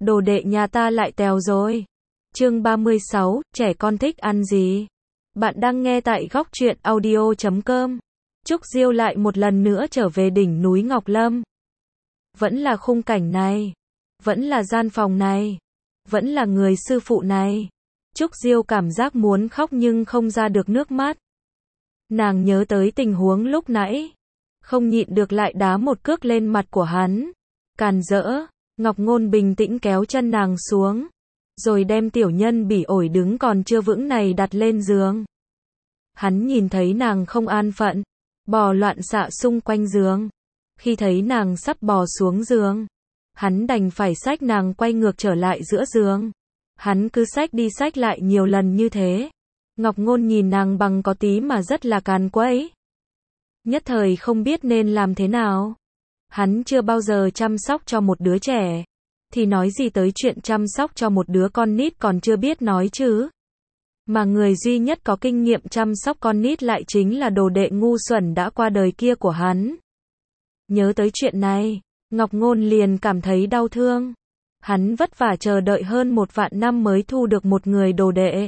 đồ đệ nhà ta lại tèo rồi. Chương 36, trẻ con thích ăn gì? Bạn đang nghe tại góc truyện audio.com. Trúc Diêu lại một lần nữa trở về đỉnh núi Ngọc Lâm. Vẫn là khung cảnh này. Vẫn là gian phòng này. Vẫn là người sư phụ này. Trúc Diêu cảm giác muốn khóc nhưng không ra được nước mắt. Nàng nhớ tới tình huống lúc nãy. Không nhịn được lại đá một cước lên mặt của hắn. Càn rỡ, Ngọc Ngôn bình tĩnh kéo chân nàng xuống. Rồi đem tiểu nhân bỉ ổi đứng còn chưa vững này đặt lên giường. Hắn nhìn thấy nàng không an phận. Bò loạn xạ xung quanh giường. Khi thấy nàng sắp bò xuống giường. Hắn đành phải xách nàng quay ngược trở lại giữa giường. Hắn cứ xách đi xách lại nhiều lần như thế. Ngọc Ngôn nhìn nàng bằng có tí mà rất là càn quấy. Nhất thời không biết nên làm thế nào. Hắn chưa bao giờ chăm sóc cho một đứa trẻ. Thì nói gì tới chuyện chăm sóc cho một đứa con nít còn chưa biết nói chứ. Mà người duy nhất có kinh nghiệm chăm sóc con nít lại chính là đồ đệ ngu xuẩn đã qua đời kia của hắn. Nhớ tới chuyện này, Ngọc Ngôn liền cảm thấy đau thương. Hắn vất vả chờ đợi hơn 1.000 năm mới thu được một người đồ đệ.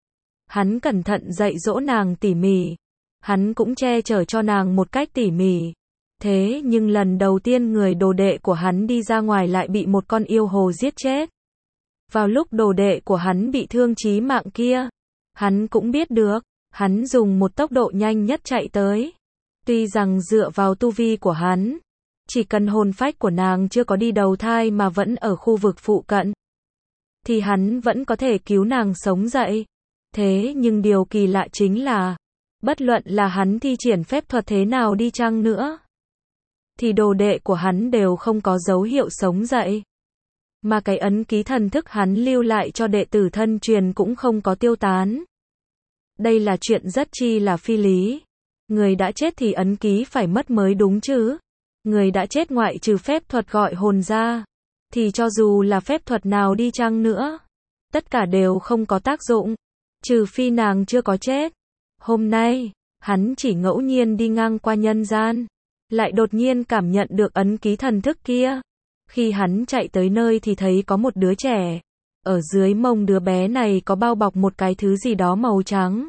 Hắn cẩn thận dạy dỗ nàng tỉ mỉ. Hắn cũng che chở cho nàng một cách tỉ mỉ. Thế nhưng lần đầu tiên người đồ đệ của hắn đi ra ngoài lại bị một con yêu hồ giết chết. Vào lúc đồ đệ của hắn bị thương chí mạng kia, hắn cũng biết được, hắn dùng một tốc độ nhanh nhất chạy tới. Tuy rằng dựa vào tu vi của hắn, chỉ cần hồn phách của nàng chưa có đi đầu thai mà vẫn ở khu vực phụ cận, thì hắn vẫn có thể cứu nàng sống dậy. Thế nhưng điều kỳ lạ chính là, bất luận là hắn thi triển phép thuật thế nào đi chăng nữa, thì đồ đệ của hắn đều không có dấu hiệu sống dậy. Mà cái ấn ký thần thức hắn lưu lại cho đệ tử thân truyền cũng không có tiêu tán. Đây là chuyện rất chi là phi lý. Người đã chết thì ấn ký phải mất mới đúng chứ. Người đã chết ngoại trừ phép thuật gọi hồn ra, thì cho dù là phép thuật nào đi chăng nữa, tất cả đều không có tác dụng. Trừ phi nàng chưa có chết. Hôm nay, hắn chỉ ngẫu nhiên đi ngang qua nhân gian, lại đột nhiên cảm nhận được ấn ký thần thức kia. Khi hắn chạy tới nơi thì thấy có một đứa trẻ. Ở dưới mông đứa bé này có bao bọc một cái thứ gì đó màu trắng.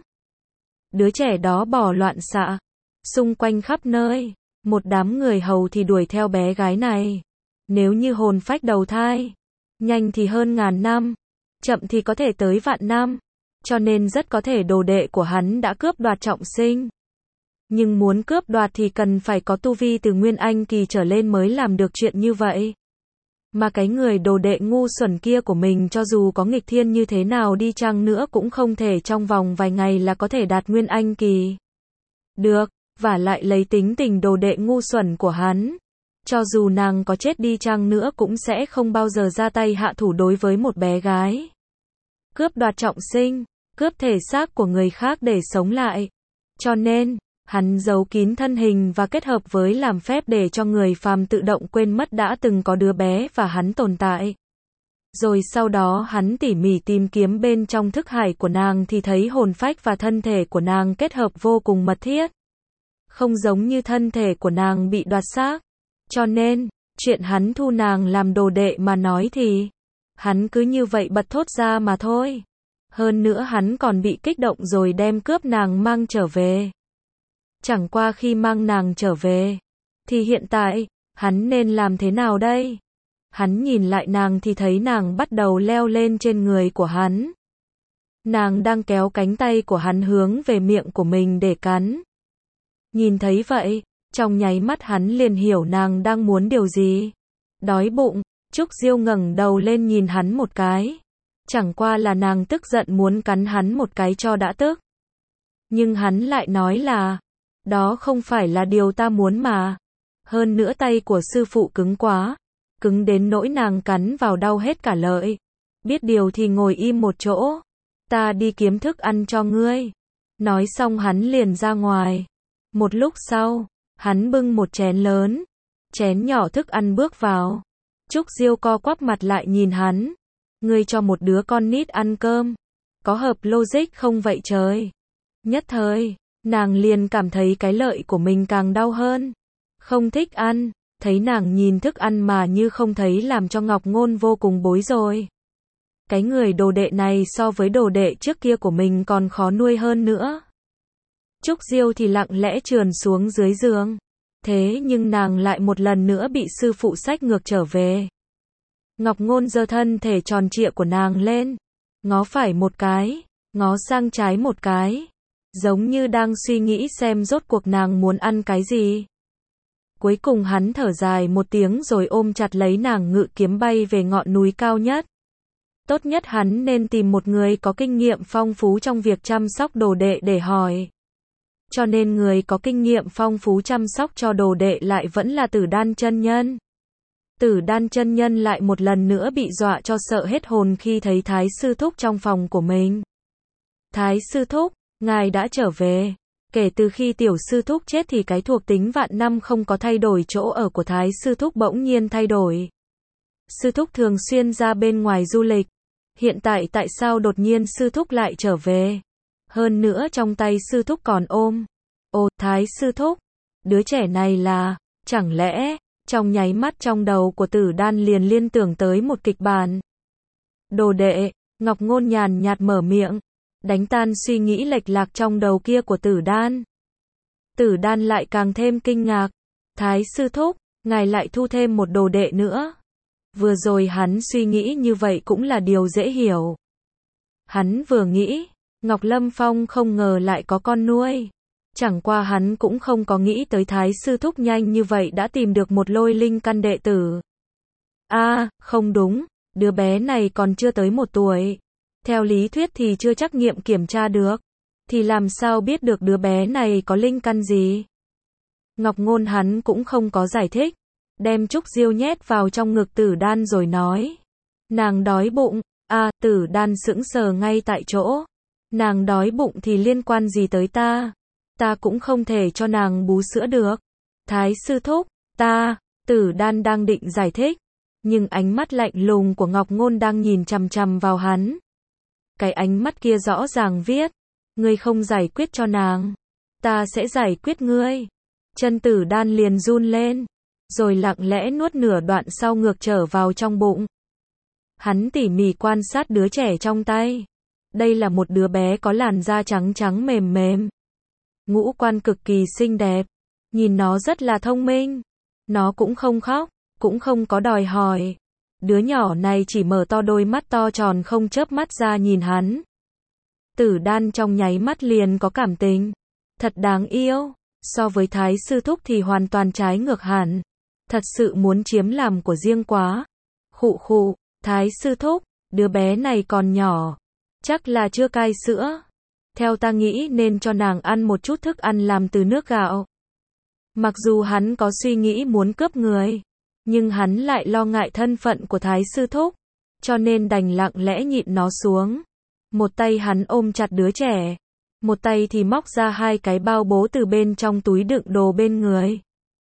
Đứa trẻ đó bò loạn xạ xung quanh khắp nơi. Một đám người hầu thì đuổi theo bé gái này. Nếu như hồn phách đầu thai, nhanh thì hơn 1000 năm, chậm thì có thể tới vạn năm. Cho nên rất có thể đồ đệ của hắn đã cướp đoạt trọng sinh. Nhưng muốn cướp đoạt thì cần phải có tu vi từ Nguyên Anh kỳ trở lên mới làm được chuyện như vậy. Mà cái người đồ đệ ngu xuẩn kia của mình cho dù có nghịch thiên như thế nào đi chăng nữa cũng không thể trong vòng vài ngày là có thể đạt Nguyên Anh kỳ. Được, và lại lấy tính tình đồ đệ ngu xuẩn của hắn. Cho dù nàng có chết đi chăng nữa cũng sẽ không bao giờ ra tay hạ thủ đối với một bé gái. Cướp đoạt trọng sinh, cướp thể xác của người khác để sống lại. Cho nên, hắn giấu kín thân hình và kết hợp với làm phép để cho người phàm tự động quên mất đã từng có đứa bé và hắn tồn tại. Rồi sau đó hắn tỉ mỉ tìm kiếm bên trong thức hải của nàng thì thấy hồn phách và thân thể của nàng kết hợp vô cùng mật thiết. Không giống như thân thể của nàng bị đoạt xác. Cho nên, chuyện hắn thu nàng làm đồ đệ mà nói thì, hắn cứ như vậy bật thốt ra mà thôi. Hơn nữa hắn còn bị kích động rồi đem cướp nàng mang trở về. Chẳng qua khi mang nàng trở về, thì hiện tại, hắn nên làm thế nào đây? Hắn nhìn lại nàng thì thấy nàng bắt đầu leo lên trên người của hắn. Nàng đang kéo cánh tay của hắn hướng về miệng của mình để cắn. Nhìn thấy vậy, trong nháy mắt hắn liền hiểu nàng đang muốn điều gì. Đói bụng, Trúc Diêu ngẩng đầu lên nhìn hắn một cái. Chẳng qua là nàng tức giận muốn cắn hắn một cái cho đã tức. Nhưng hắn lại nói là, đó không phải là điều ta muốn mà. Hơn nữa tay của sư phụ cứng quá. Cứng đến nỗi nàng cắn vào đau hết cả lợi. Biết điều thì ngồi im một chỗ. Ta đi kiếm thức ăn cho ngươi. Nói xong hắn liền ra ngoài. Một lúc sau, hắn bưng một chén lớn. Chén nhỏ thức ăn bước vào. Trúc Diêu co quắp mặt lại nhìn hắn. Ngươi cho một đứa con nít ăn cơm. Có hợp logic không vậy trời? Nhất thời, nàng liền cảm thấy cái lợi của mình càng đau hơn. Không thích ăn, Thấy nàng nhìn thức ăn mà như không thấy làm cho Ngọc Ngôn vô cùng bối rối. Cái người đồ đệ này so với đồ đệ trước kia của mình còn khó nuôi hơn nữa. Trúc Diêu thì lặng lẽ trườn xuống dưới giường. Thế nhưng nàng lại một lần nữa bị sư phụ xách ngược trở về. Ngọc Ngôn giơ thân thể tròn trịa của nàng lên. Ngó phải một cái, ngó sang trái một cái. Giống như đang suy nghĩ xem rốt cuộc nàng muốn ăn cái gì. Cuối cùng hắn thở dài một tiếng rồi ôm chặt lấy nàng ngự kiếm bay về ngọn núi cao nhất. Tốt nhất hắn nên tìm một người có kinh nghiệm phong phú trong việc chăm sóc đồ đệ để hỏi. Cho nên người có kinh nghiệm phong phú chăm sóc cho đồ đệ lại vẫn là Tử Đan chân nhân. Tử Đan chân nhân lại một lần nữa bị dọa cho sợ hết hồn khi thấy Thái sư thúc trong phòng của mình. Thái sư thúc, ngài đã trở về. Kể từ khi tiểu sư thúc chết thì cái thuộc tính vạn năm không có thay đổi, chỗ ở của Thái sư thúc bỗng nhiên thay đổi. Sư thúc thường xuyên ra bên ngoài du lịch. Hiện tại tại sao đột nhiên sư thúc lại trở về? Hơn nữa trong tay sư thúc còn ôm. Ồ, Thái sư thúc, đứa trẻ này là, chẳng lẽ, trong nháy mắt trong đầu của Tử Đan liền liên tưởng tới một kịch bản. Đồ đệ, Ngọc Ngôn nhàn nhạt mở miệng, đánh tan suy nghĩ lệch lạc trong đầu kia của Tử Đan. Tử Đan lại càng thêm kinh ngạc. Thái sư thúc, ngài lại thu thêm một đồ đệ nữa. Vừa rồi hắn suy nghĩ như vậy cũng là điều dễ hiểu. Hắn vừa nghĩ, Ngọc Lâm Phong không ngờ lại có con nuôi. Chẳng qua hắn cũng không có nghĩ tới Thái sư thúc nhanh như vậy đã tìm được một lôi linh căn đệ tử. Không đúng, đứa bé này còn chưa tới 1 tuổi. Theo lý thuyết thì chưa chắc nghiệm kiểm tra được. Thì làm sao biết được đứa bé này có linh căn gì? Ngọc Ngôn hắn cũng không có giải thích. Đem Trúc Diêu nhét vào trong ngực Tử Đan rồi nói. Nàng đói bụng. Tử Đan sững sờ ngay tại chỗ. Nàng đói bụng thì liên quan gì tới ta? Ta cũng không thể cho nàng bú sữa được. Thái sư thúc, Tử Đan đang định giải thích. Nhưng ánh mắt lạnh lùng của Ngọc Ngôn đang nhìn chằm chằm vào hắn. Cái ánh mắt kia rõ ràng viết. Ngươi không giải quyết cho nàng. Ta sẽ giải quyết ngươi. Chân Tử Đan liền run lên. Rồi lặng lẽ nuốt nửa đoạn sau ngược trở vào trong bụng. Hắn tỉ mỉ quan sát đứa trẻ trong tay. Đây là một đứa bé có làn da trắng trắng mềm mềm. Ngũ quan cực kỳ xinh đẹp. Nhìn nó rất là thông minh. Nó cũng không khóc, cũng không có đòi hỏi. Đứa nhỏ này chỉ mở to đôi mắt to tròn không chớp mắt ra nhìn hắn. Tử Đan trong nháy mắt liền có cảm tình. Thật đáng yêu. So với Thái sư thúc thì hoàn toàn trái ngược hẳn. Thật sự muốn chiếm làm của riêng quá. Khụ khụ, Thái sư thúc, đứa bé này còn nhỏ. Chắc là chưa cai sữa. Theo ta nghĩ nên cho nàng ăn một chút thức ăn làm từ nước gạo. Mặc dù hắn có suy nghĩ muốn cướp người. Nhưng hắn lại lo ngại thân phận của Thái sư thúc. Cho nên đành lặng lẽ nhịn nó xuống. Một tay hắn ôm chặt đứa trẻ. Một tay thì móc ra 2 cái bao bố từ bên trong túi đựng đồ bên người.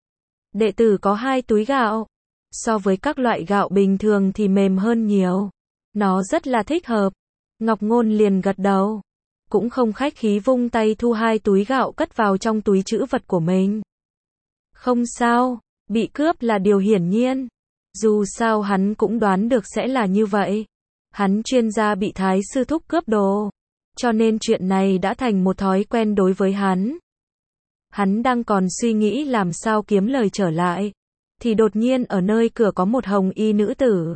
Đệ tử có 2 túi gạo. So với các loại gạo bình thường thì mềm hơn nhiều. Nó rất là thích hợp. Ngọc Ngôn liền gật đầu. Cũng không khách khí vung tay thu 2 túi gạo cất vào trong túi trữ vật của mình. Không sao, bị cướp là điều hiển nhiên. Dù sao hắn cũng đoán được sẽ là như vậy. Hắn chuyên gia bị Thái sư thúc cướp đồ. Cho nên chuyện này đã thành một thói quen đối với hắn. Hắn đang còn suy nghĩ làm sao kiếm lời trở lại. Thì đột nhiên ở nơi cửa có một hồng y nữ tử.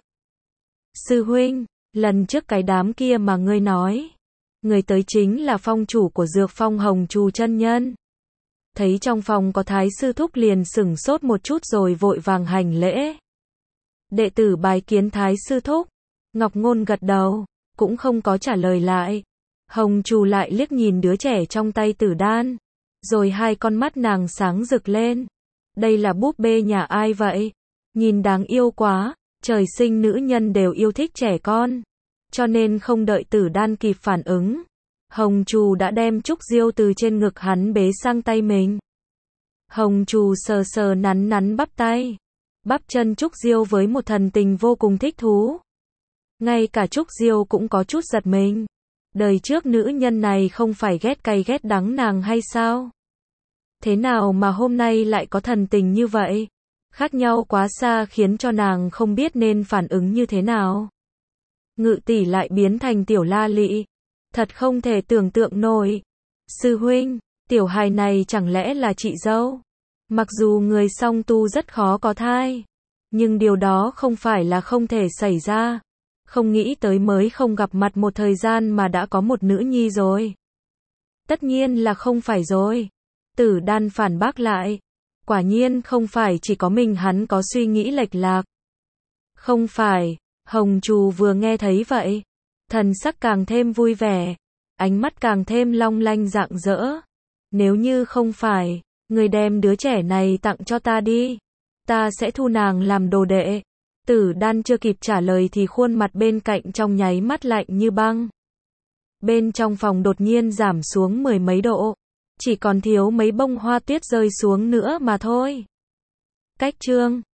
Sư huynh, lần trước cái đám kia mà ngươi nói. Người tới chính là phong chủ của Dược Phong Hồng Trù chân nhân. Thấy trong phòng có Thái sư thúc liền sửng sốt một chút rồi vội vàng hành lễ. Đệ tử bái kiến Thái sư thúc. Ngọc Ngôn gật đầu, cũng không có trả lời lại. Hồng Trù lại liếc nhìn đứa trẻ trong tay Tử Đan. Rồi 2 con mắt nàng sáng rực lên. Đây là búp bê nhà ai vậy? Nhìn đáng yêu quá. Trời sinh nữ nhân đều yêu thích trẻ con. Cho nên không đợi Tử Đan kịp phản ứng. Hồng Trù đã đem Trúc Diêu từ trên ngực hắn bế sang tay mình. Hồng Trù sờ sờ nắn nắn bắp tay. Bắp chân Trúc Diêu với một thần tình vô cùng thích thú. Ngay cả Trúc Diêu cũng có chút giật mình. Đời trước nữ nhân này không phải ghét cay ghét đắng nàng hay sao? Thế nào mà hôm nay lại có thần tình như vậy? Khác nhau quá xa khiến cho nàng không biết nên phản ứng như thế nào. Ngự tỷ lại biến thành tiểu La Lị. Thật không thể tưởng tượng nổi. Sư huynh, tiểu hài này chẳng lẽ là chị dâu? Mặc dù người song tu rất khó có thai, nhưng điều đó không phải là không thể xảy ra. Không nghĩ tới mới không gặp mặt một thời gian mà đã có một nữ nhi rồi. Tất nhiên là không phải rồi. Tử Đan phản bác lại. Quả nhiên không phải chỉ có mình hắn có suy nghĩ lệch lạc. Không phải, Hồng Trù vừa nghe thấy vậy, thần sắc càng thêm vui vẻ, ánh mắt càng thêm long lanh rạng rỡ. Nếu như không phải, người đem đứa trẻ này tặng cho ta đi, ta sẽ thu nàng làm đồ đệ. Tử Đan chưa kịp trả lời thì khuôn mặt bên cạnh trong nháy mắt lạnh như băng. Bên trong phòng đột nhiên giảm xuống 10 mấy độ, chỉ còn thiếu mấy bông hoa tuyết rơi xuống nữa mà thôi. Cách chương